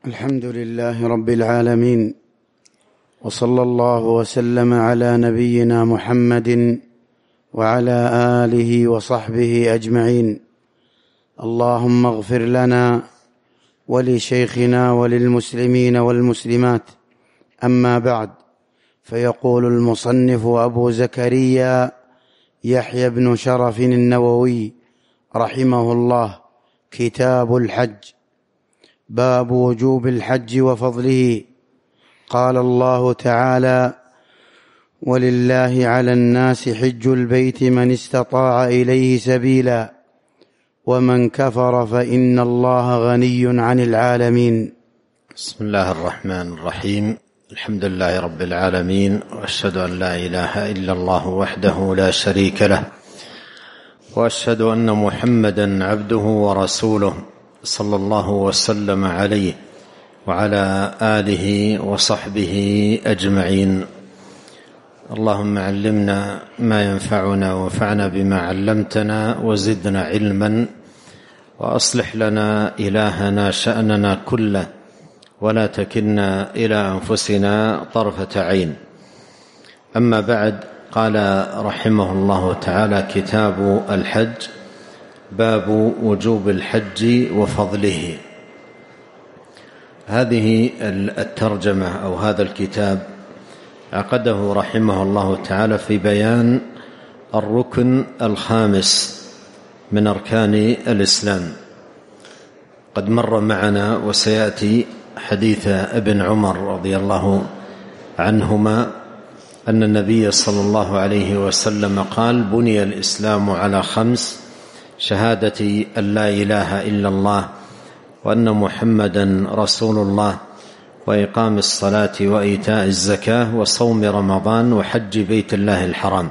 الحمد لله رب العالمين، وصلى الله وسلم على نبينا محمد وعلى آله وصحبه أجمعين. اللهم اغفر لنا ولشيخنا وللمسلمين والمسلمات. أما بعد، فيقول المصنف أبو زكريا يحيى بن شرف النووي رحمه الله: كتاب الحج. باب وجوب الحج وفضله. قال الله تعالى: ولله على الناس حج البيت من استطاع إليه سبيلا ومن كفر فإن الله غني عن العالمين. بسم الله الرحمن الرحيم. الحمد لله رب العالمين، وأشهد أن لا إله إلا الله وحده لا شريك له، وأشهد أن محمدا عبده ورسوله صلى الله وسلم عليه وعلى آله وصحبه أجمعين. اللهم علمنا ما ينفعنا وانفعنا بما علمتنا وزدنا علما، وأصلح لنا إلهنا شأننا كله ولا تكلنا إلى أنفسنا طرفة عين. أما بعد، قال رحمه الله تعالى: كتاب الحج. باب وجوب الحج وفضله. هذه الترجمة أو هذا الكتاب عقده رحمه الله تعالى في بيان الركن الخامس من أركان الإسلام. قد مر معنا وسيأتي حديث ابن عمر رضي الله عنهما أن النبي صلى الله عليه وسلم قال: بني الإسلام على 5: شهادة أن لا إله إلا الله وأن محمدا رسول الله، وإقام الصلاة وإيتاء الزكاة وصوم رمضان وحج بيت الله الحرام.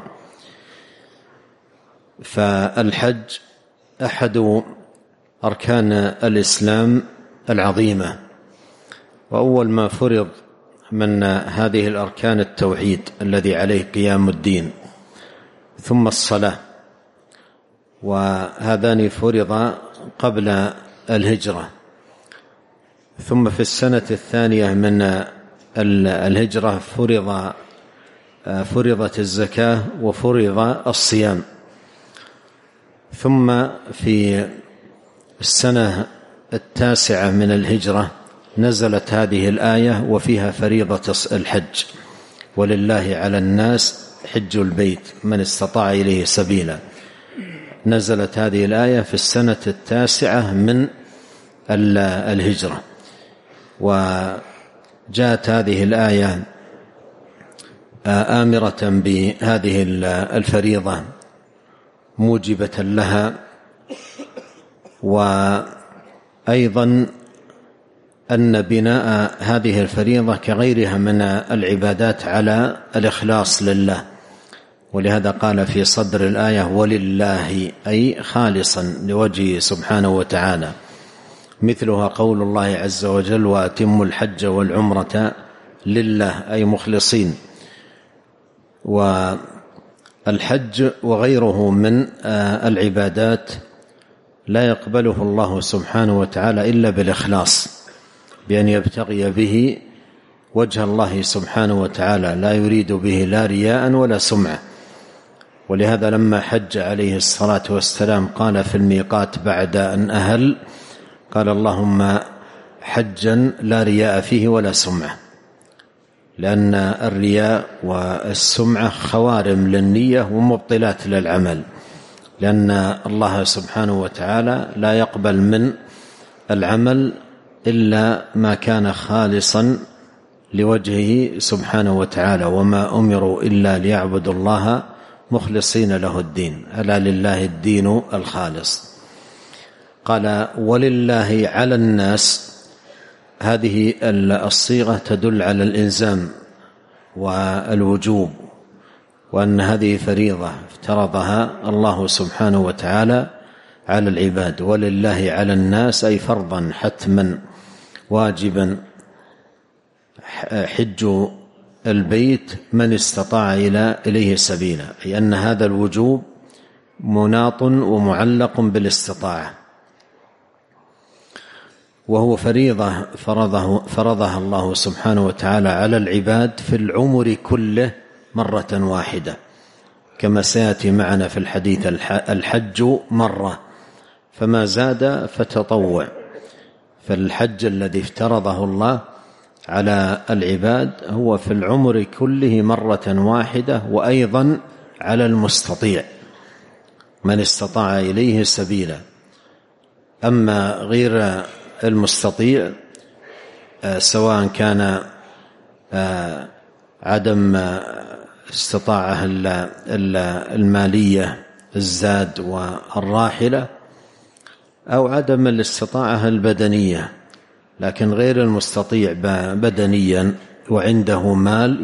فالحج أحد أركان الإسلام العظيمة، وأول ما فرض من هذه الأركان التوحيد الذي عليه قيام الدين، ثم الصلاة، وهذان فرض قبل الهجرة. ثم في السنة الثانية من الهجرة فرضت الزكاة وفرض الصيام. ثم في السنة 9 من الهجرة نزلت هذه الآية وفيها فريضة الحج: ولله على الناس حج البيت من استطاع إليه سبيلا. نزلت هذه الآية في السنة 9 من الهجرة، وجاءت هذه الآية آمرة بهذه الفريضة موجبة لها، وأيضا أن بناء هذه الفريضة كغيرها من العبادات على الإخلاص لله، ولهذا قال في صدر الآية: ولله، أي خالصا لوجهه سبحانه وتعالى. مثلها قول الله عز وجل: وأتموا الحج والعمرة لله، أي مخلصين. والحج وغيره من العبادات لا يقبله الله سبحانه وتعالى إلا بالإخلاص، بأن يبتغي به وجه الله سبحانه وتعالى، لا يريد به لا رياء ولا سمعة. ولهذا لما حج عليه الصلاة والسلام قال في الميقات بعد أن أهل: قال: اللهم حجا لا رياء فيه ولا سمعة، لأن الرياء والسمعة خوارم للنية ومبطلات للعمل، لأن الله سبحانه وتعالى لا يقبل من العمل إلا ما كان خالصا لوجهه سبحانه وتعالى: وما أمروا إلا ليعبدوا الله مخلصين له الدين، ألا لله الدين الخالص. قال: ولله على الناس. هذه الصيغة تدل على الإلزام والوجوب، وأن هذه فريضة افترضها الله سبحانه وتعالى على العباد. ولله على الناس، أي فرضا حتما واجبا، حج البيت من استطاع إليه سبيلا، أي أن هذا الوجوب مناط ومعلق بالاستطاعة. وهو فريضة فرضها الله سبحانه وتعالى على العباد في العمر كله مرة واحدة، كما سيأتي معنا في الحديث. الحج مرة، فما زاد فتطوع. فالحج الذي افترضه الله على العباد هو في العمر كله مرة واحدة، وأيضا على المستطيع من استطاع إليه سبيلا. أما غير المستطيع سواء كان عدم استطاعة المالية الزاد والراحلة، أو عدم الاستطاعة البدنية، لكن غير المستطيع بدنيا وعنده مال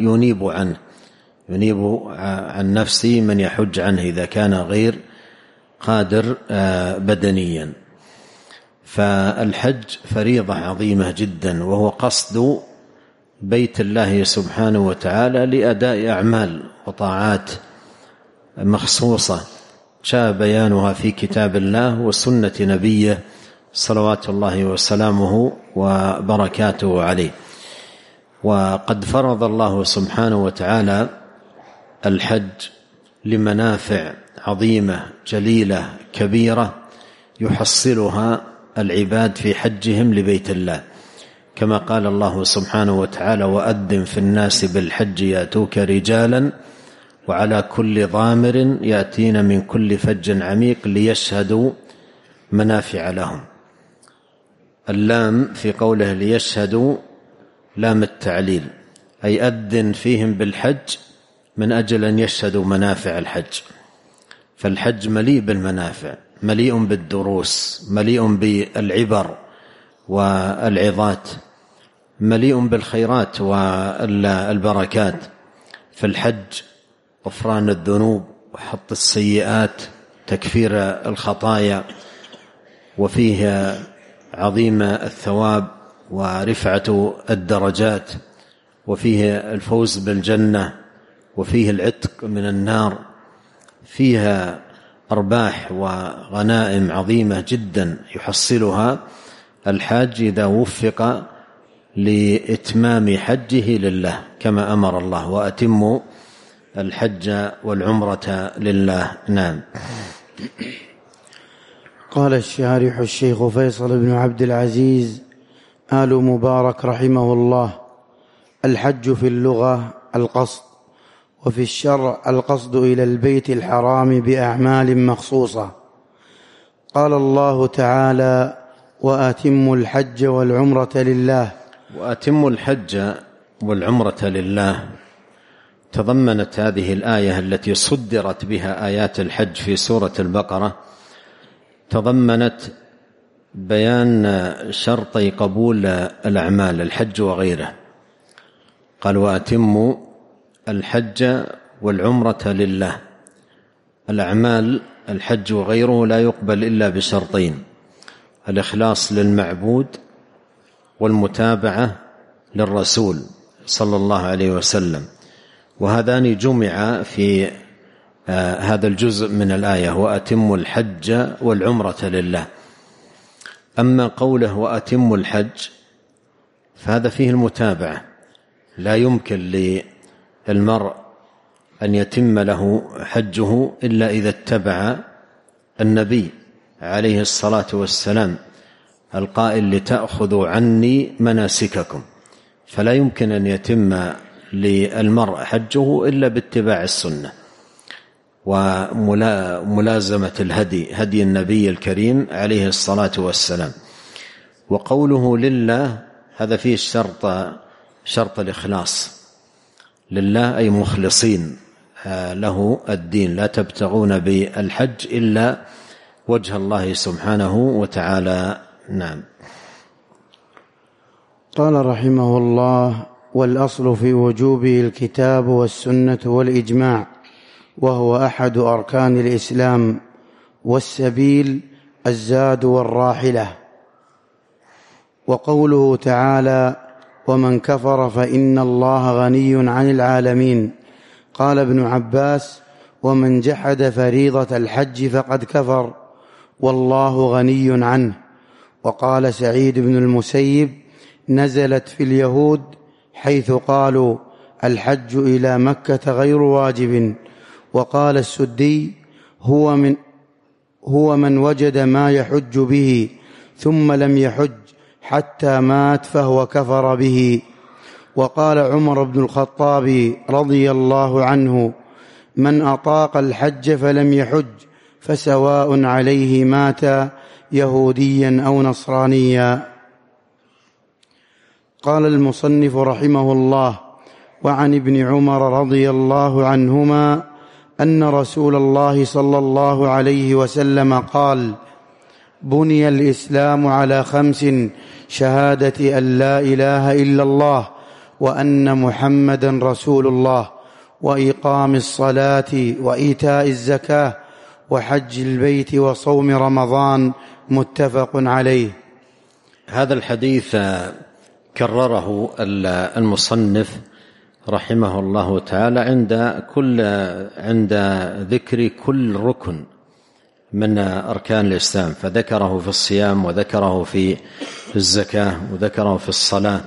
ينيب عن نفسه من يحج عنه إذا كان غير قادر بدنيا. فالحج فريضة عظيمة جدا، وهو قصد بيت الله سبحانه وتعالى لأداء أعمال وطاعات مخصوصة جاء بيانها في كتاب الله وسنة نبيه صلوات الله وسلامه وبركاته عليه. وقد فرض الله سبحانه وتعالى الحج لمنافع عظيمة جليلة كبيرة يحصلها العباد في حجهم لبيت الله، كما قال الله سبحانه وتعالى: وأذن في الناس بالحج يأتوك رجالا وعلى كل ضامر يأتين من كل فج عميق ليشهدوا منافع لهم. اللام في قوله ليشهدوا لام التعليل، أي أذن فيهم بالحج من أجل أن يشهدوا منافع الحج. فالحج مليء بالمنافع، مليء بالدروس، مليء بالعبر والعظات، مليء بالخيرات والبركات. فالحج غفران الذنوب وحط السيئات، تكفير الخطايا، وفيه عظيم الثواب ورفعة الدرجات، وفيه الفوز بالجنة، وفيه العتق من النار، فيها أرباح وغنائم عظيمة جدا يحصلها الحاج إذا وفق لإتمام حجه لله، كما أمر الله: وأتموا الحج والعمرة لله. نعم. قال الشارح الشيخ فيصل بن عبد العزيز آل مبارك رحمه الله: الحج في اللغة القصد، وفي الشرع القصد إلى البيت الحرام بأعمال مخصوصة. قال الله تعالى: وأتموا الحج والعمرة لله. وأتموا الحج والعمرة لله تضمنت هذه الآية التي صدرت بها آيات الحج في سورة البقرة، تضمنت بيان شرطي قبول الأعمال الحج وغيره. قال: وأتموا الحج والعمرة لله. الأعمال الحج وغيره لا يقبل إلا بشرطين: الإخلاص للمعبود، والمتابعة للرسول صلى الله عليه وسلم. وهذان جمع في هذا الجزء من الآية: وأتموا الحج والعمرة لله. أما قوله وأتموا الحج فهذا فيه المتابعة، لا يمكن للمرء أن يتم له حجه إلا إذا اتبع النبي عليه الصلاة والسلام القائل: لتأخذوا عني مناسككم. فلا يمكن أن يتم للمرء حجه إلا باتباع السنة وملازمة هدي النبي الكريم عليه الصلاة والسلام. وقوله لله هذا فيه شرط الإخلاص لله، أي مخلصين له الدين، لا تبتغون بالحج إلا وجه الله سبحانه وتعالى. نعم. قال رحمه الله: والأصل في وجوبه الكتاب والسنة والإجماع، وهو أحد أركان الإسلام، والسبيل الزاد والراحلة. وقوله تعالى: ومن كفر فإن الله غني عن العالمين. قال ابن عباس: ومن جحد فريضة الحج فقد كفر، والله غني عنه. وقال سعيد بن المسيب: نزلت في اليهود حيث قالوا الحج إلى مكة غير واجب. وقال السدي: هو من وجد ما يحج به ثم لم يحج حتى مات فهو كفر به. وقال عمر بن الخطاب رضي الله عنه: من أطاق الحج فلم يحج فسواء عليه مات يهوديا أو نصرانيا. قال المصنف رحمه الله: وعن ابن عمر رضي الله عنهما أن رسول الله صلى الله عليه وسلم قال: بني الإسلام على 5: شهادة أن لا إله إلا الله وأن محمدا رسول الله، وإقام الصلاة وإيتاء الزكاة وحج البيت وصوم رمضان. متفق عليه. هذا الحديث كرره المصنف رحمه الله تعالى عند ذكر كل ركن من أركان الإسلام، فذكره في الصيام وذكره في الزكاة وذكره في الصلاة،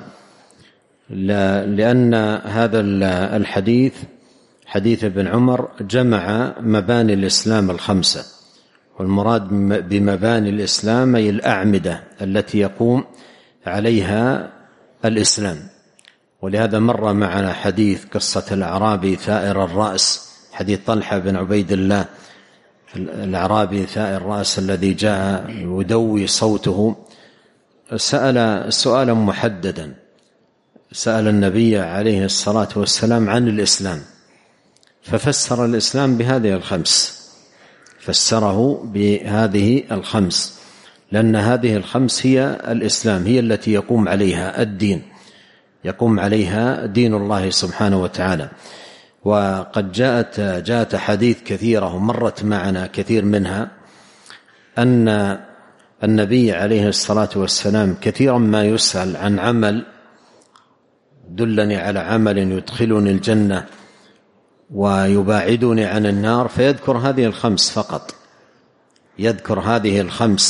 لأن هذا الحديث حديث ابن عمر جمع مباني الإسلام 5، والمراد بمباني الإسلام أي الأعمدة التي يقوم عليها الإسلام. ولهذا مر معنا حديث قصة الأعرابي ثائر الرأس، حديث طلحة بن عبيد الله الأعرابي ثائر الرأس الذي جاء يدوي صوته، سأل سؤالا محددا، سأل النبي عليه الصلاة والسلام عن الإسلام، ففسر الإسلام بهذه 5، فسره بهذه 5، لأن هذه 5 هي الإسلام، هي التي يقوم عليها الدين، يقوم عليها دين الله سبحانه وتعالى. وقد جاءت حديث كثيرة ومرت معنا كثير منها، أن النبي عليه الصلاة والسلام كثيرا ما يسأل عن عمل دلني على عمل يدخلني الجنة ويباعدني عن النار، فيذكر هذه 5 فقط، يذكر هذه 5،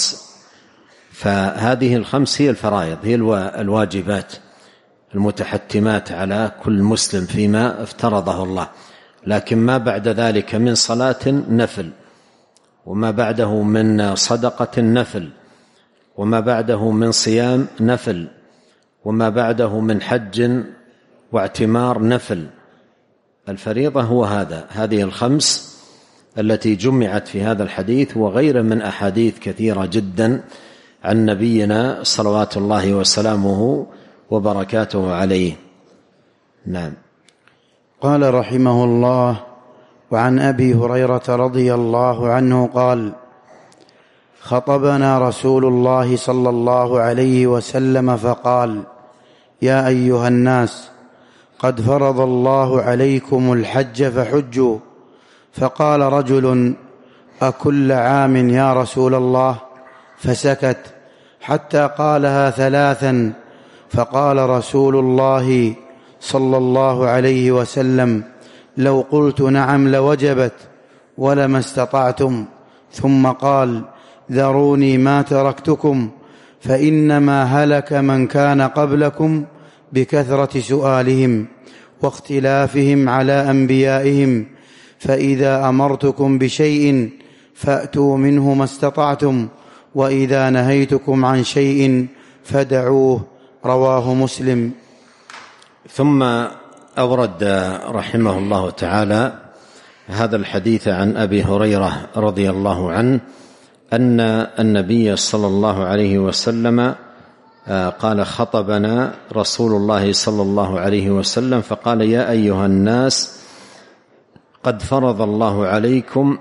فهذه 5 هي الفرائض، هي الواجبات المتحتمات على كل مسلم فيما افترضه الله. لكن ما بعد ذلك من صلاة نفل، وما بعده من صدقة نفل، وما بعده من صيام نفل، وما بعده من حج واعتمار نفل. الفريضة هو هذه 5 التي جمعت في هذا الحديث وغير من أحاديث كثيرة جدا عن نبينا صلوات الله وسلامه وبركاته عليه. نعم. قال رحمه الله: وعن أبي هريرة رضي الله عنه قال: خطبنا رسول الله صلى الله عليه وسلم فقال: يا أيها الناس، قد فرض الله عليكم الحج فحجوا. فقال رجل: أكل عام يا رسول الله؟ فسكت حتى قالها 3، فقال رسول الله صلى الله عليه وسلم: لو قلت نعم لوجبت ولما استطعتم. ثم قال: ذروني ما تركتكم، فإنما هلك من كان قبلكم بكثرة سؤالهم واختلافهم على أنبيائهم، فإذا أمرتكم بشيء فأتوا منه ما استطعتم، وإذا نهيتكم عن شيء فدعوه. رواه مسلم. ثم أورد رحمه الله تعالى هذا الحديث عن أبي هريرة رضي الله عنه أن النبي صلى الله عليه وسلم قال: خطبنا رسول الله صلى الله عليه وسلم فقال: يا أيها الناس، قد فرض الله عليكم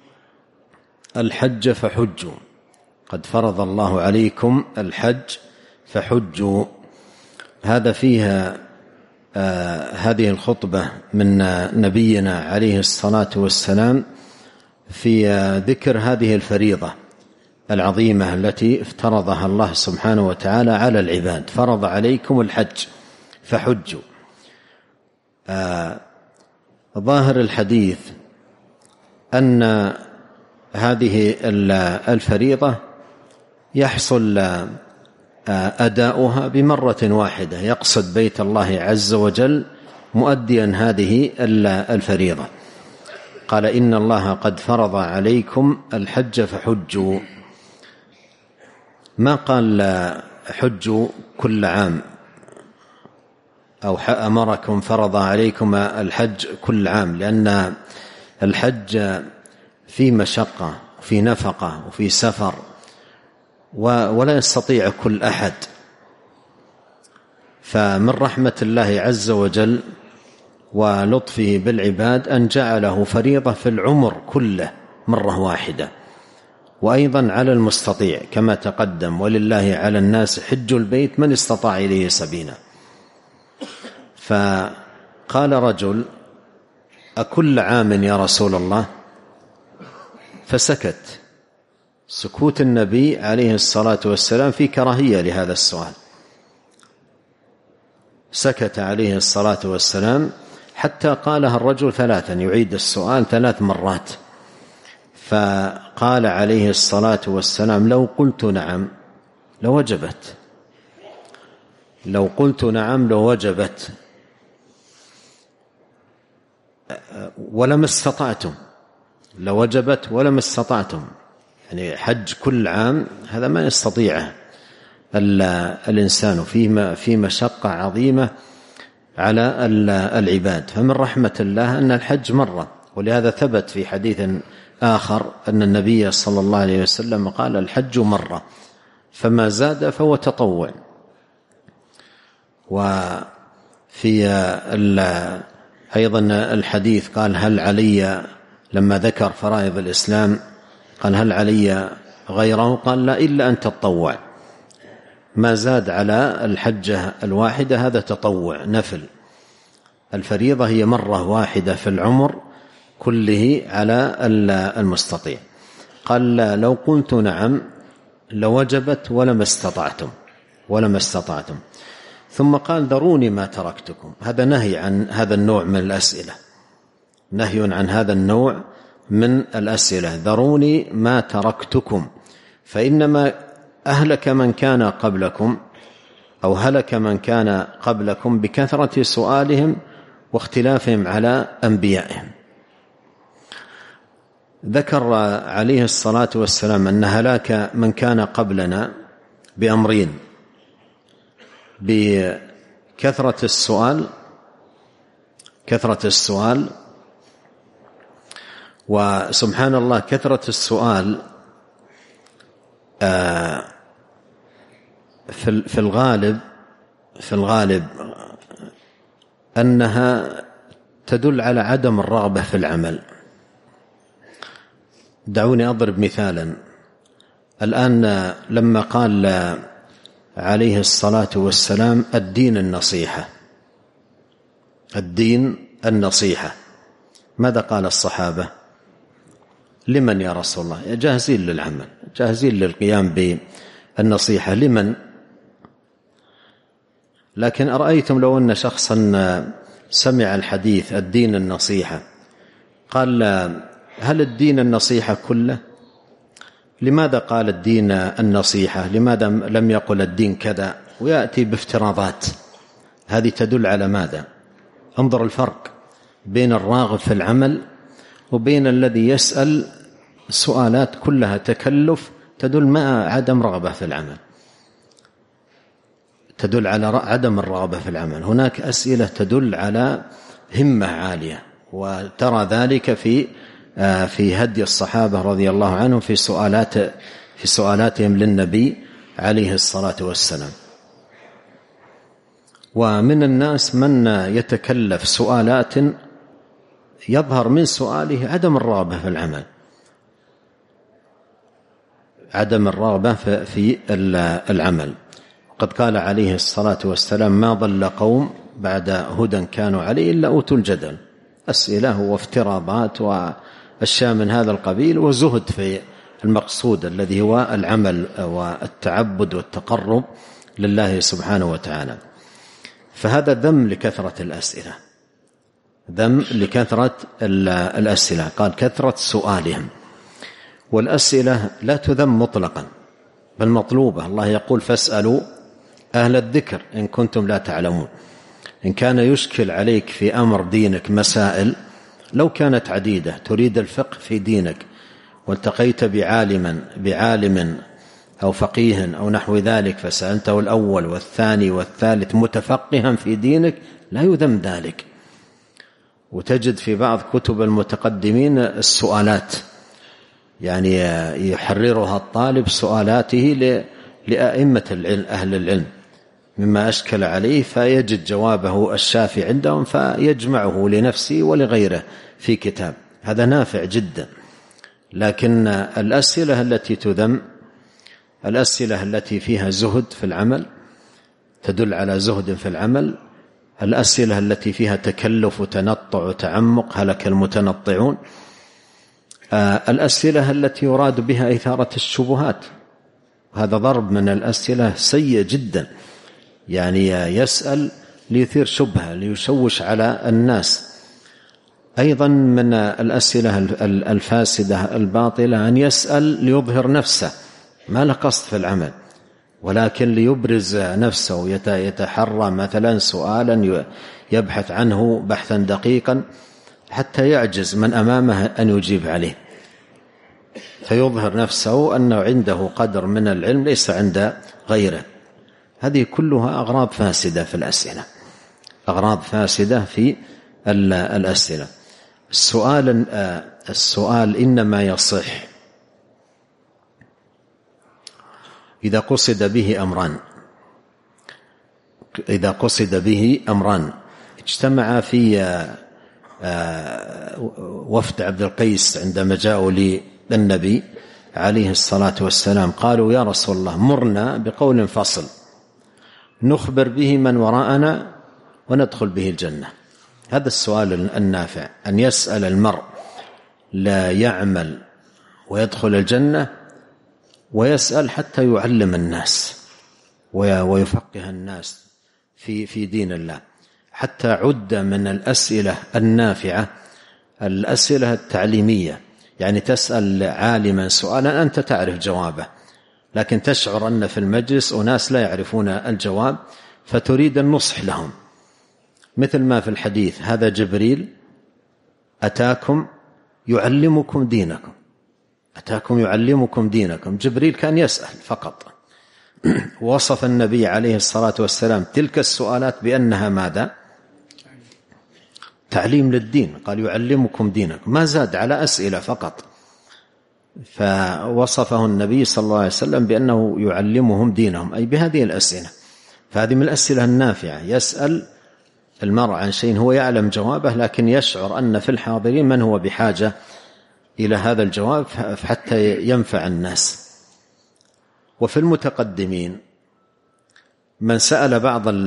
الحج فحجوا. قد فرض الله عليكم الحج فحجوا. هذا فيها هذه الخطبة من نبينا عليه الصلاة والسلام في ذكر هذه الفريضة العظيمة التي افترضها الله سبحانه وتعالى على العباد. فرض عليكم الحج فحجوا. ظاهر الحديث أن هذه الفريضة يحصل أداؤها بمرة واحدة، يقصد بيت الله عز وجل مؤديا هذه الفريضة. قال إن الله قد فرض عليكم الحج فحجوا، ما قال حجوا كل عام أو أمركم فرض عليكم الحج كل عام، لأن الحج في مشقة في نفقة وفي سفر، ولا يستطيع كل أحد. فمن رحمة الله عز وجل ولطفه بالعباد أن جعله فريضة في العمر كله مرة واحدة. وأيضا على المستطيع كما تقدم: ولله على الناس حج البيت من استطاع إليه سبيلا. فقال رجل: أكل عام يا رسول الله؟ فسكت. سكوت النبي عليه الصلاة والسلام في كراهية لهذا السؤال، سكت عليه الصلاة والسلام حتى قالها الرجل ثلاثا، يعيد السؤال 3 مرات. فقال عليه الصلاة والسلام: لو قلت نعم لوجبت، لو قلت نعم لوجبت ولما استطعتم، لوجبت ولما استطعتم. يعني حج كل عام هذا ما يستطيعه الإنسان، في مشقة عظيمة على العباد. فمن رحمة الله أن الحج مرة، ولهذا ثبت في حديث آخر أن النبي صلى الله عليه وسلم قال: الحج مرة فما زاد فهو تطوع. وفي أيضا الحديث قال: هل علي، لما ذكر فرائض الإسلام قال: هل علي غيره؟ قال: لا، إلا أن تتطوع. ما زاد على الحجة الواحدة هذا تطوع نفل. الفريضة هي مرة واحدة في العمر كله على المستطيع. قال: لو قلت نعم لوجبت ولما استطعتم، ولما استطعتم. ثم قال: ذروني ما تركتكم. هذا نهي عن هذا النوع من الأسئلة، نهي عن هذا النوع من الأسئلة. ذروني ما تركتكم، فإنما أهلك من كان قبلكم أو هلك من كان قبلكم بكثرة سؤالهم واختلافهم على أنبيائهم. ذكر عليه الصلاة والسلام أن هلاك من كان قبلنا بأمرين: بكثرة السؤال، كثرة السؤال. وسبحان الله كثرة السؤال في الغالب أنها تدل على عدم الرغبة في العمل. دعوني أضرب مثالا. الآن لما قال عليه الصلاة والسلام: الدين النصيحة، الدين النصيحة، ماذا قال الصحابة؟ لمن يا رسول الله؟ جاهزين للعمل، جاهزين للقيام بالنصيحة. لمن؟ لكن أرأيتم لو أن شخصا سمع الحديث الدين النصيحة قال: هل الدين النصيحة كله؟ لماذا قال الدين النصيحة؟ لماذا لم يقل الدين كذا؟ ويأتي بافتراضات. هذه تدل على ماذا؟ انظر الفرق بين الراغب في العمل وبين الذي يسأل سؤالات كلها تكلف تدل مع عدم رغبة في العمل، تدل على عدم الرغبة في العمل. هناك أسئلة تدل على همة عالية، وترى ذلك في هدي الصحابة رضي الله عنهم في سؤالاتهم للنبي عليه الصلاة والسلام. ومن الناس من يتكلف سؤالات يظهر من سؤاله عدم الرغبة في العمل، عدم الرغبة في العمل. قد قال عليه الصلاة والسلام: ما ضل قوم بعد هدى كانوا عليه إلا أوتوا الجدل. أسئلة وافتراضات وأشياء من هذا القبيل، وزهد في المقصود الذي هو العمل والتعبد والتقرب لله سبحانه وتعالى. فهذا ذم لكثرة الأسئلة، ذم لكثرة الأسئلة. قال: كثرة سؤالهم. والأسئلة لا تذم مطلقا، بل مطلوبة. الله يقول فاسألوا أهل الذكر إن كنتم لا تعلمون. إن كان يشكل عليك في أمر دينك مسائل لو كانت عديدة تريد الفقه في دينك والتقيت بعالم أو فقيه أو نحو ذلك فسألته الأول والثاني والثالث متفقها في دينك لا يذم ذلك. وتجد في بعض كتب المتقدمين السؤالات يعني يحررها الطالب سؤالاته لأئمة العلم أهل العلم مما أشكل عليه فيجد جوابه الشافي عندهم فيجمعه لنفسه ولغيره في كتاب. هذا نافع جدا. لكن الأسئلة التي تذم الأسئلة التي فيها زهد في العمل تدل على زهد في العمل. الأسئلة التي فيها تكلف وتنطع وتعمق هلك المتنطعون. الأسئلة التي يراد بها إثارة الشبهات هذا ضرب من الأسئلة سيء جدا. يعني يسأل ليثير شبهة ليشوش على الناس. أيضا من الأسئلة الفاسدة الباطلة أن يسأل ليظهر نفسه ما له قصد في العمل ولكن ليبرز نفسه يتحرى مثلا سؤالا يبحث عنه بحثا دقيقا حتى يعجز من أمامه أن يجيب عليه فيظهر نفسه أنه عنده قدر من العلم ليس عند غيره. هذه كلها أغراض فاسدة في الأسئلة. أغراض فاسدة في الأسئلة. السؤال إنما يصح إذا قصد به أمران اجتمع في وفد عبد القيس عندما جاءوا للنبي عليه الصلاة والسلام قالوا يا رسول الله مرنا بقول فصل نخبر به من وراءنا وندخل به الجنة. هذا السؤال النافع أن يسأل المرء لا يعمل ويدخل الجنة ويسأل حتى يعلم الناس ويفقه الناس في دين الله. حتى عد من الأسئلة النافعة الأسئلة التعليمية. يعني تسأل عالما سؤالا أنت تعرف جوابه لكن تشعر أن في المجلس أناس لا يعرفون الجواب فتريد النصح لهم مثل ما في الحديث هذا جبريل أتاكم يعلمكم دينكم. جبريل كان يسأل فقط. وصف النبي عليه الصلاة والسلام تلك السؤالات بأنها ماذا؟ تعليم للدين. قال يعلمكم دينكم ما زاد على أسئلة فقط. فوصفه النبي صلى الله عليه وسلم بأنه يعلمهم دينهم أي بهذه الأسئلة. فهذه من الأسئلة النافعة. يسأل المرء عن شيء هو يعلم جوابه لكن يشعر أن في الحاضرين من هو بحاجة إلى هذا الجواب حتى ينفع الناس. وفي المتقدمين من سأل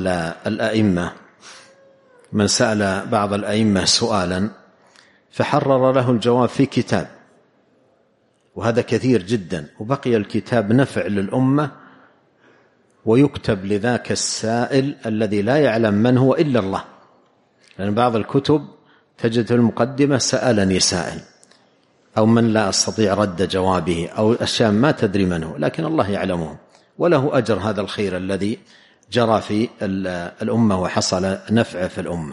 بعض الأئمة سؤالا فحرر له الجواب في كتاب وهذا كثير جدا وبقي الكتاب نفع للأمة ويكتب لذاك السائل الذي لا يعلم من هو إلا الله. لأن بعض الكتب تجد في المقدمة سألني سائل أو من لا أستطيع رد جوابه أو أشياء ما تدري من هو لكن الله يعلمه وله أجر هذا الخير الذي جرى في الأمة وحصل نفع في الأمة.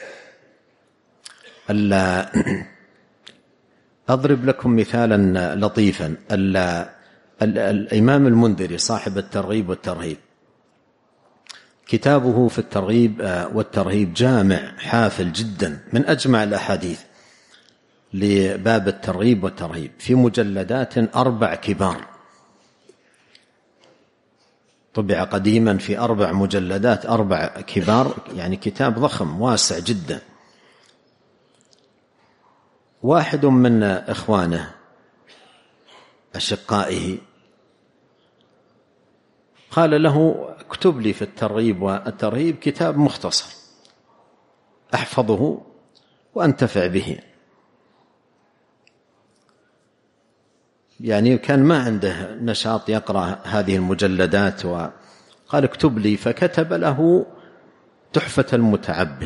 أضرب لكم مثالا لطيفا. الإمام المنذري صاحب الترغيب والترهيب كتابه في الترغيب والترهيب جامع حافل جدا من أجمع الأحاديث لباب الترغيب والترهيب في مجلدات 4 كبار. طبع قديما في 4 مجلدات 4 كبار يعني كتاب ضخم واسع جدا. واحد من إخوانه أشقائه قال له اكتب لي في الترغيب والترهيب كتاب مختصر أحفظه وأنتفع به. يعني كان ما عنده نشاط يقرأ هذه المجلدات وقال اكتب لي فكتب له تحفة المتعبد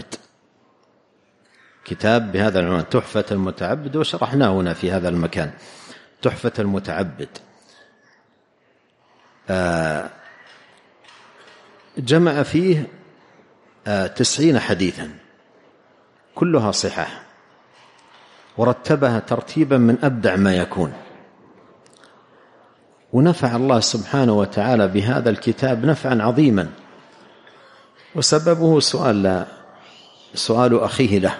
كتاب بهذا العنوان تحفة المتعبد وشرحناه هنا في هذا المكان. تحفة المتعبد جمع فيه 90 حديثا كلها صحاح، ورتبها ترتيبا من أبدع ما يكون، ونفع الله سبحانه وتعالى بهذا الكتاب نفعا عظيما، وسببه سؤال أخيه له.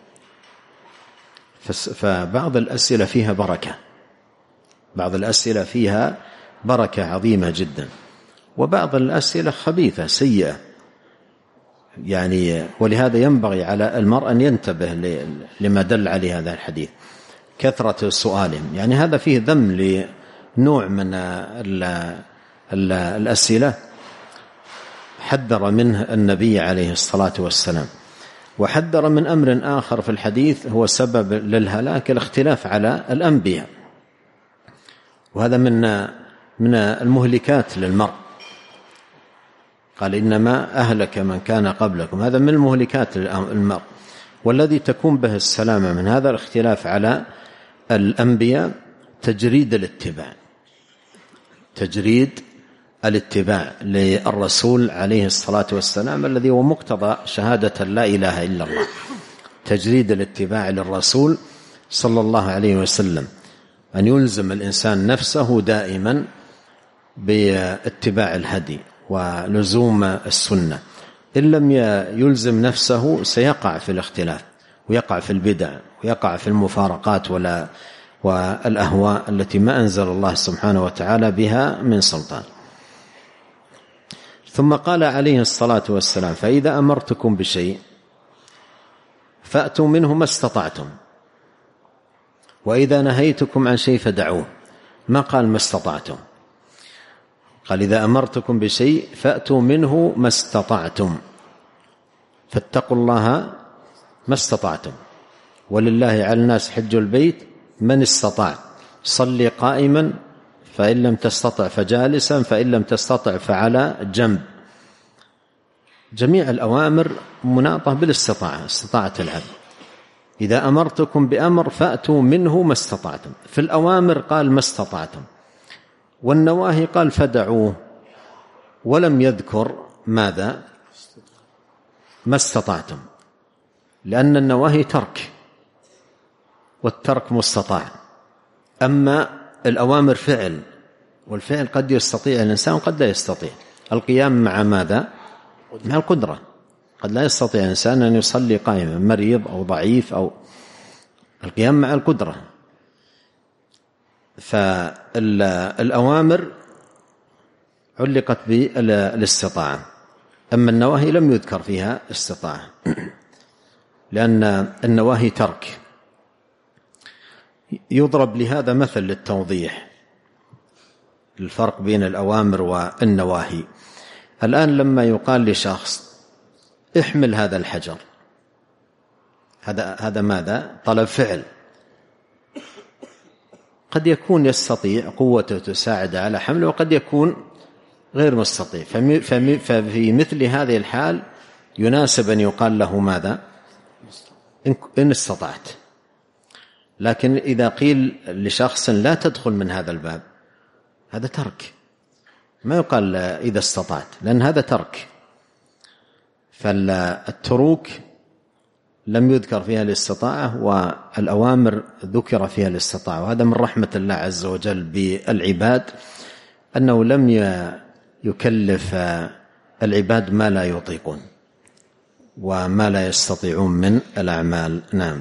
فبعض الأسئلة فيها بركة، بعض الأسئلة فيها بركة عظيمة جدا، وبعض الأسئلة خبيثة سيئة يعني. ولهذا ينبغي على المرء أن ينتبه لما دل عليه هذا الحديث، كثرة سؤالهم. يعني هذا فيه ذم لنوع من الأسئلة حذر منه النبي عليه الصلاة والسلام، وحذر من أمر آخر في الحديث هو سبب للهلاك، الاختلاف على الأنبياء، وهذا من المهلكات للمرء. قال إنما أهلك من كان قبلكم، هذا من المهلكات للمرء، والذي تكون به السلامة من هذا الاختلاف على الأنبياء تجريد الاتباع للرسول عليه الصلاة والسلام، الذي هو مقتضى شهادة لا إله إلا الله، تجريد الاتباع للرسول صلى الله عليه وسلم، أن يلزم الإنسان نفسه دائما باتباع الهدي ولزوم السنة. إن لم يلزم نفسه سيقع في الاختلاف، ويقع في البدع، ويقع في المفارقات والأهواء التي ما أنزل الله سبحانه وتعالى بها من سلطان. ثم قال عليه الصلاة والسلام: فإذا أمرتكم بشيء فأتوا منه ما استطعتم، وإذا نهيتكم عن شيء فدعوه. ما قال ما استطعتم، قال إذا أمرتكم بشيء فأتوا منه ما استطعتم، فاتقوا الله ما استطعتم، ولله على الناس حج البيت من استطاع، صلي قائما فإن لم تستطع فجالسا فإن لم تستطع فعلى جنب. جميع الأوامر مناطة بالاستطاعة، استطاعة العبد. إذا أمرتكم بأمر فأتوا منه ما استطعتم. في الأوامر قال ما استطعتم، والنواهي قال فدعوه، ولم يذكر ماذا ما استطعتم، لأن النواهي ترك، والترك مستطاع. أما الأوامر فعل، والفعل قد يستطيع الإنسان وقد لا يستطيع. القيام مع ماذا؟ مع القدرة. قد لا يستطيع الإنسان أن يصلي قائما، مريض أو ضعيف، أو القيام مع القدرة. فالأوامر علقت بالاستطاعة، أما النواهي لم يذكر فيها استطاعة، لأن النواهي ترك. يضرب لهذا مثل للتوضيح الفرق بين الأوامر والنواهي. الآن لما يقال لشخص احمل هذا الحجر، هذا ماذا؟ طلب فعل. قد يكون يستطيع، قوته تساعد على حمله، وقد يكون غير مستطيع. ففي مثل هذه الحال يناسب أن يقال له ماذا؟ إن استطعت. لكن إذا قيل لشخص لا تدخل من هذا الباب، هذا ترك، ما يقال إذا استطعت، لأن هذا ترك. فالتروك لم يذكر فيها الاستطاعة، والأوامر ذكر فيها الاستطاعة. وهذا من رحمة الله عز وجل بالعباد، أنه لم يكلف العباد ما لا يطيقون وما لا يستطيعون من الأعمال. نعم.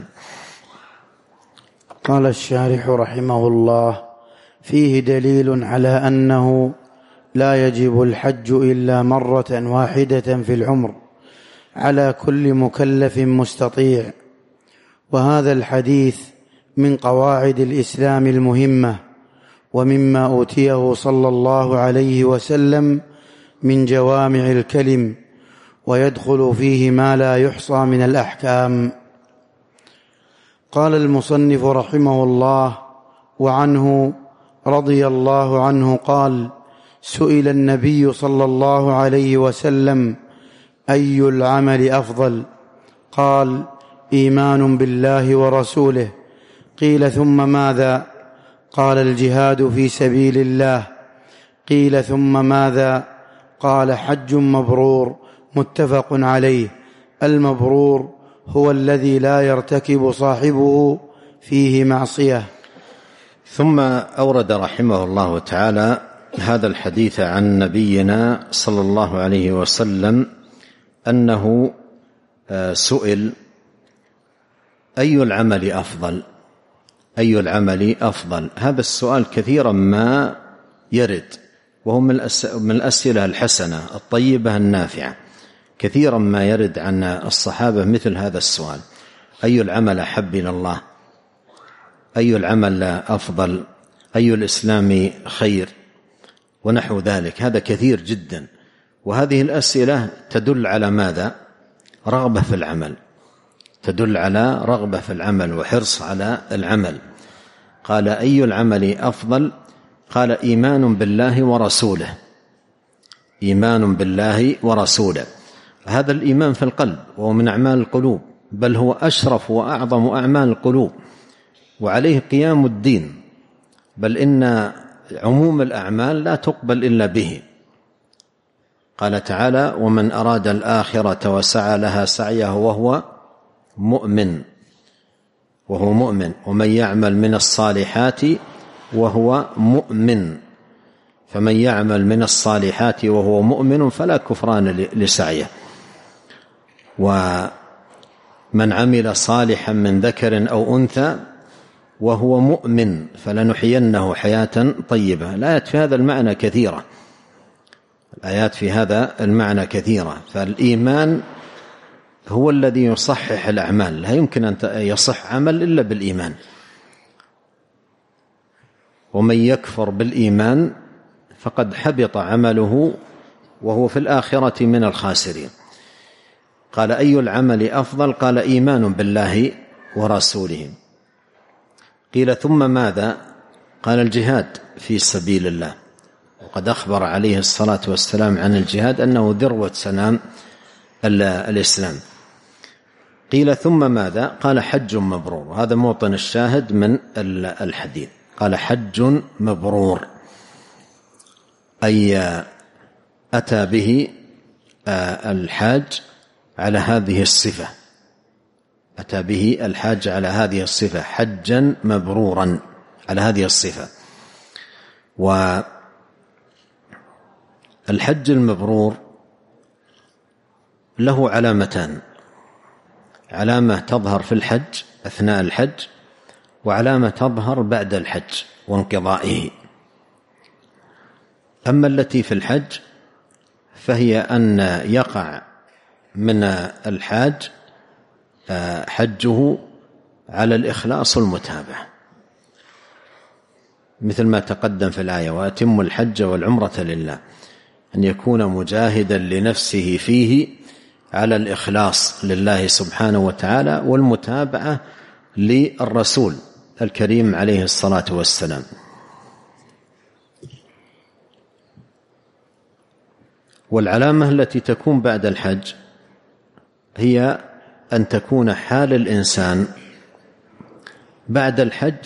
قال الشارح رحمه الله: فيه دليل على أنه لا يجب الحج إلا مرة واحدة في العمر على كل مكلف مستطيع. وهذا الحديث من قواعد الإسلام المهمة، ومما أوتيه صلى الله عليه وسلم من جوامع الكلم، ويدخل فيه ما لا يحصى من الأحكام. قال المصنف رحمه الله: وعنه رضي الله عنه قال: سئل النبي صلى الله عليه وسلم: أي العمل أفضل؟ قال: إيمان بالله ورسوله. قيل: ثم ماذا؟ قال: الجهاد في سبيل الله. قيل ثم ماذا؟ قال حج مبرور، متفق عليه. المبرور هو الذي لا يرتكب صاحبه فيه معصية. ثم أورد رحمه الله تعالى هذا الحديث عن نبينا صلى الله عليه وسلم أنه سئل: أي العمل أفضل؟ أي العمل أفضل؟ هذا السؤال كثيرا ما يرد، وهو من الأسئلة الحسنة الطيبة النافعة. كثيرا ما يرد عن الصحابة مثل هذا السؤال: أي العمل أحب إلى الله؟ أي العمل أفضل؟ أي الإسلام خير؟ ونحو ذلك. هذا كثير جدا، وهذه الأسئلة تدل على ماذا؟ رغبة في العمل، تدل على رغبة في العمل وحرص على العمل. قال: أي العمل أفضل؟ قال: إيمان بالله ورسوله. إيمان بالله ورسوله. هذا الإيمان في القلب، وهو من أعمال القلوب، بل هو أشرف وأعظم أعمال القلوب، وعليه قيام الدين، بل إن عموم الأعمال لا تقبل إلا به. قال تعالى: ومن أراد الآخرة وسعى لها سعيه وهو مؤمن ومن يعمل من الصالحات وهو مؤمن. فمن يعمل من الصالحات وهو مؤمن فلا كفران لسعيه. ومن عمل صالحا من ذكر أو أنثى وهو مؤمن فلنحيينه حياة طيبة. الآيات في هذا المعنى كثيرة، الآيات في هذا المعنى كثيرة. فالإيمان هو الذي يصحح الأعمال، لا يمكن أن يصح عمل إلا بالإيمان. ومن يكفر بالإيمان فقد حبط عمله وهو في الآخرة من الخاسرين. قال: أي العمل أفضل؟ قال: إيمان بالله ورسوله. قيل ثم ماذا؟ قال: الجهاد في سبيل الله. وقد أخبر عليه الصلاة والسلام عن الجهاد أنه ذروة سنام الإسلام. قيل ثم ماذا؟ قال: حج مبرور. هذا موطن الشاهد من الحديث. قال: حج مبرور، أي أتى به الحاج على هذه الصفة، أتى به الحاج على هذه الصفة، حجا مبرورا على هذه الصفة. والحج المبرور له علامتان: علامة تظهر في الحج أثناء الحج، وعلامة تظهر بعد الحج وانقضائه. أما التي في الحج فهي أن يقع من الحاج حجه على الإخلاص والمتابعة، مثل ما تقدم في الآية: وأتم الحج والعمرة لله، أن يكون مجاهدا لنفسه فيه على الإخلاص لله سبحانه وتعالى والمتابعة للرسول الكريم عليه الصلاة والسلام. والعلامة التي تكون بعد الحج هي أن تكون حال الإنسان بعد الحج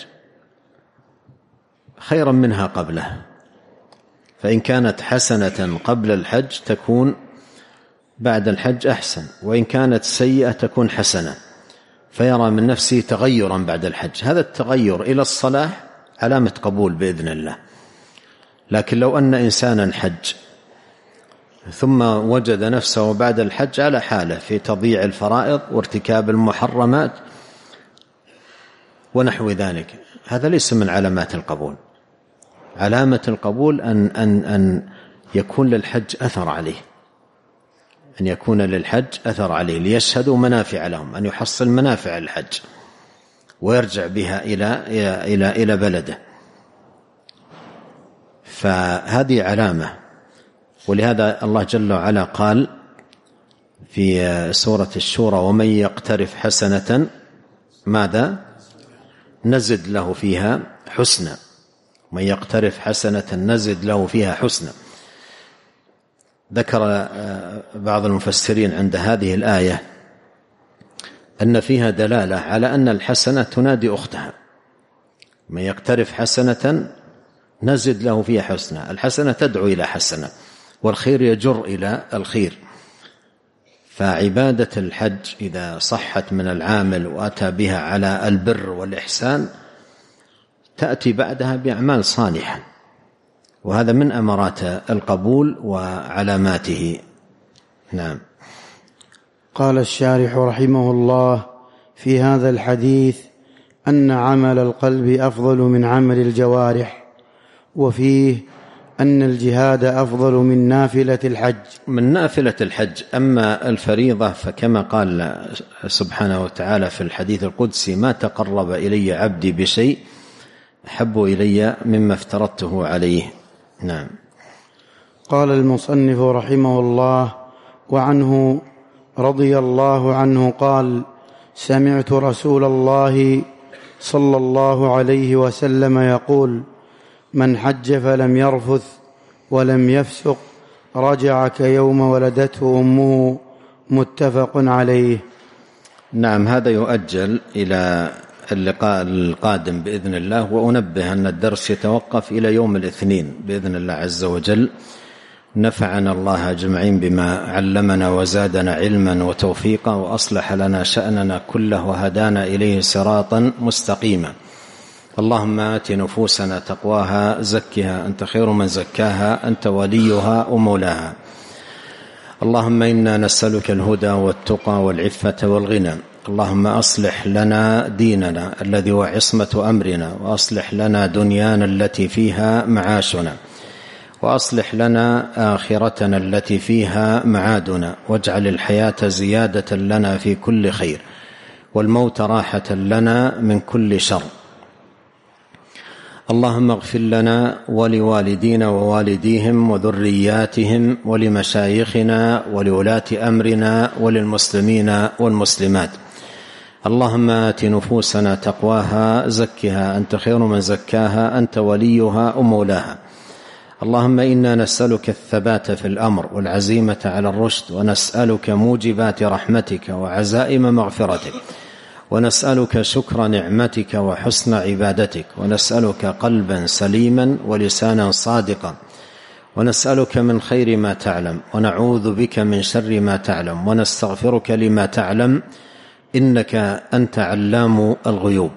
خيرا منها قبله. فإن كانت حسنة قبل الحج تكون بعد الحج أحسن، وإن كانت سيئة تكون حسنة، فيرى من نفسه تغيرا بعد الحج. هذا التغير إلى الصلاح علامة قبول بإذن الله. لكن لو أن إنسانا حج ثم وجد نفسه بعد الحج على حاله في تضييع الفرائض وارتكاب المحرمات ونحو ذلك، هذا ليس من علامات القبول. علامة القبول أن يكون للحج أثر عليه، أن يكون للحج أثر عليه، ليشهدوا منافع لهم، أن يحصل منافع الحج ويرجع بها إلى بلده. فهذه علامة. ولهذا الله جل وعلا قال في سورة الشورى: ومن يقترف حسنة ماذا؟ نزد له فيها حسنا. من يقترف حسنة نزد له فيها حسنا. ذكر بعض المفسرين عند هذه الآية أن فيها دلالة على أن الحسنة تنادي أختها. من يقترف حسنة نزد له فيها حسنة. الحسنة تدعو إلى حسنة، والخير يجر إلى الخير. فعبادة الحج إذا صحت من العامل وأتى بها على البر والإحسان تأتي بعدها بأعمال صالحة، وهذا من أمارات القبول وعلاماته. نعم. قال الشارح رحمه الله في هذا الحديث أن عمل القلب أفضل من عمل الجوارح، وفيه أن الجهاد أفضل من نافلة الحج. من نافلة الحج. أما الفريضة فكما قال سبحانه وتعالى في الحديث القدسي: ما تقرب إلي عبدي بشيء أحب إلي مما افترضته عليه. نعم. قال المصنف رحمه الله: وعنه رضي الله عنه قال: سمعت رسول الله صلى الله عليه وسلم يقول: من حج فلم يرفث ولم يفسق رجع كيوم ولدته أمه. متفق عليه. نعم. هذا يؤجل إلى اللقاء القادم بإذن الله، وأنبه أن الدرس يتوقف إلى يوم الاثنين بإذن الله عز وجل. نفعنا الله أجمعين بما علمنا وزادنا علما وتوفيقا، وأصلح لنا شأننا كله وهدانا إليه صراطا مستقيما. اللهم آت نفوسنا تقواها زكها أنت خير من زكاها أنت وليها ومولاها. اللهم إنا نسألك الهدى والتقى والعفة والغنى. اللهم أصلح لنا ديننا الذي هو عصمة أمرنا، وأصلح لنا دنيانا التي فيها معاشنا، وأصلح لنا آخرتنا التي فيها معادنا، واجعل الحياة زيادة لنا في كل خير، والموت راحة لنا من كل شر. اللهم اغفر لنا ولوالدينا ووالديهم وذرياتهم ولمشايخنا ولولاة أمرنا وللمسلمين والمسلمات. اللهم آت نفوسنا تقواها زكها أنت خير من زكاها أنت وليها ومولاها. اللهم إنا نسألك الثبات في الأمر والعزيمة على الرشد، ونسألك موجبات رحمتك وعزائم مغفرتك، ونسألك شكر نعمتك وحسن عبادتك، ونسألك قلبا سليما ولسانا صادقا، ونسألك من خير ما تعلم، ونعوذ بك من شر ما تعلم، ونستغفرك لما تعلم، إنك أنت علام الغيوب.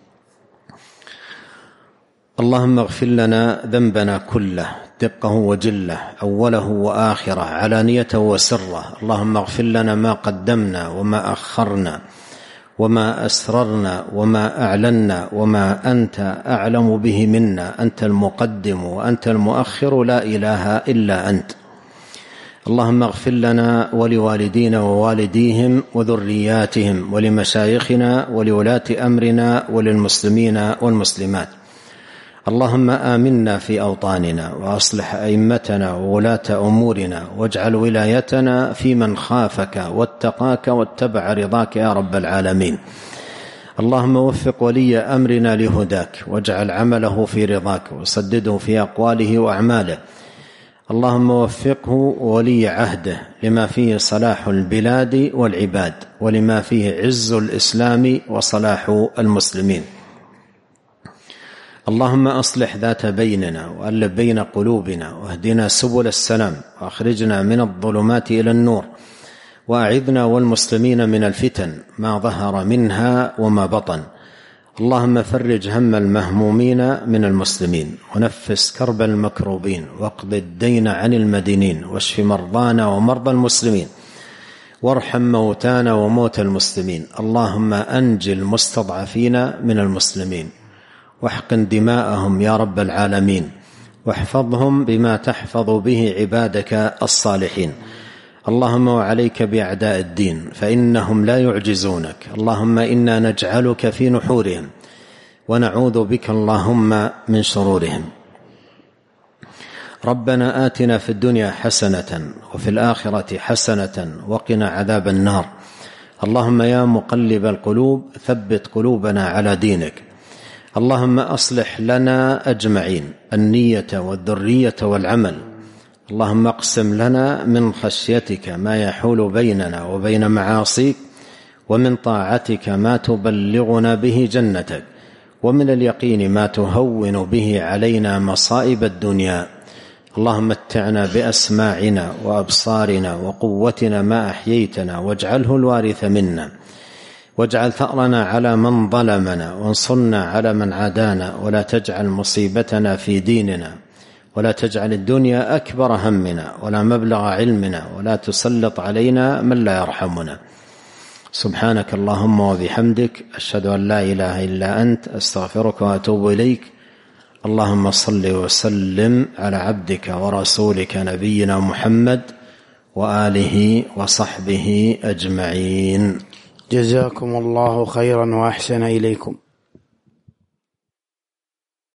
اللهم اغفر لنا ذنبنا كله دقه وجله، أوله وآخره، علانيته وسره. اللهم اغفر لنا ما قدمنا وما أخرنا وما أسررنا وما أعلنا وما أنت أعلم به منا. أنت المقدم وأنت المؤخر، لا إله إلا أنت. اللهم اغفر لنا ولوالدينا ووالديهم وذرياتهم ولمشايخنا ولولاة أمرنا وللمسلمين والمسلمات. اللهم آمنا في أوطاننا، وأصلح أئمتنا وولاة أمورنا، واجعل ولايتنا في من خافك واتقاك واتبع رضاك يا رب العالمين. اللهم وفق ولي أمرنا لهداك، واجعل عمله في رضاك، وسدده في أقواله وأعماله. اللهم وفقه ولي عهده لما فيه صلاح البلاد والعباد، ولما فيه عز الإسلام وصلاح المسلمين. اللهم أصلح ذات بيننا، وألف بين قلوبنا، واهدنا سبل السلام، وأخرجنا من الظلمات إلى النور، وأعذنا والمسلمين من الفتن ما ظهر منها وما بطن. اللهم فرج هم المهمومين من المسلمين، ونفس كرب المكروبين، واقض الدين عن المدينين، واشف مرضانا ومرضى المسلمين، وارحم موتانا وموتى المسلمين. اللهم أنج المستضعفين من المسلمين، واحقن دماءهم يا رب العالمين، واحفظهم بما تحفظ به عبادك الصالحين. اللهم وعليك بأعداء الدين، فإنهم لا يعجزونك. اللهم إنا نجعلك في نحورهم، ونعوذ بك اللهم من شرورهم. ربنا آتنا في الدنيا حسنة وفي الآخرة حسنة وقنا عذاب النار. اللهم يا مقلب القلوب ثبت قلوبنا على دينك. اللهم أصلح لنا أجمعين النية والذرية والعمل. اللهم اقسم لنا من خشيتك ما يحول بيننا وبين معاصيك، ومن طاعتك ما تبلغنا به جنتك، ومن اليقين ما تهون به علينا مصائب الدنيا. اللهم متعنا بأسماعنا وأبصارنا وقوتنا ما أحييتنا، واجعله الوارث منا، واجعل ثأرنا على من ظلمنا، وانصرنا على من عادانا، ولا تجعل مصيبتنا في ديننا، ولا تجعل الدنيا أكبر همنا ولا مبلغ علمنا، ولا تسلط علينا من لا يرحمنا. سبحانك اللهم وبحمدك، أشهد أن لا إله إلا أنت، أستغفرك وأتوب إليك. اللهم صل وسلم على عبدك ورسولك نبينا محمد وآله وصحبه أجمعين. جزاكم الله خيرا وأحسن إليكم.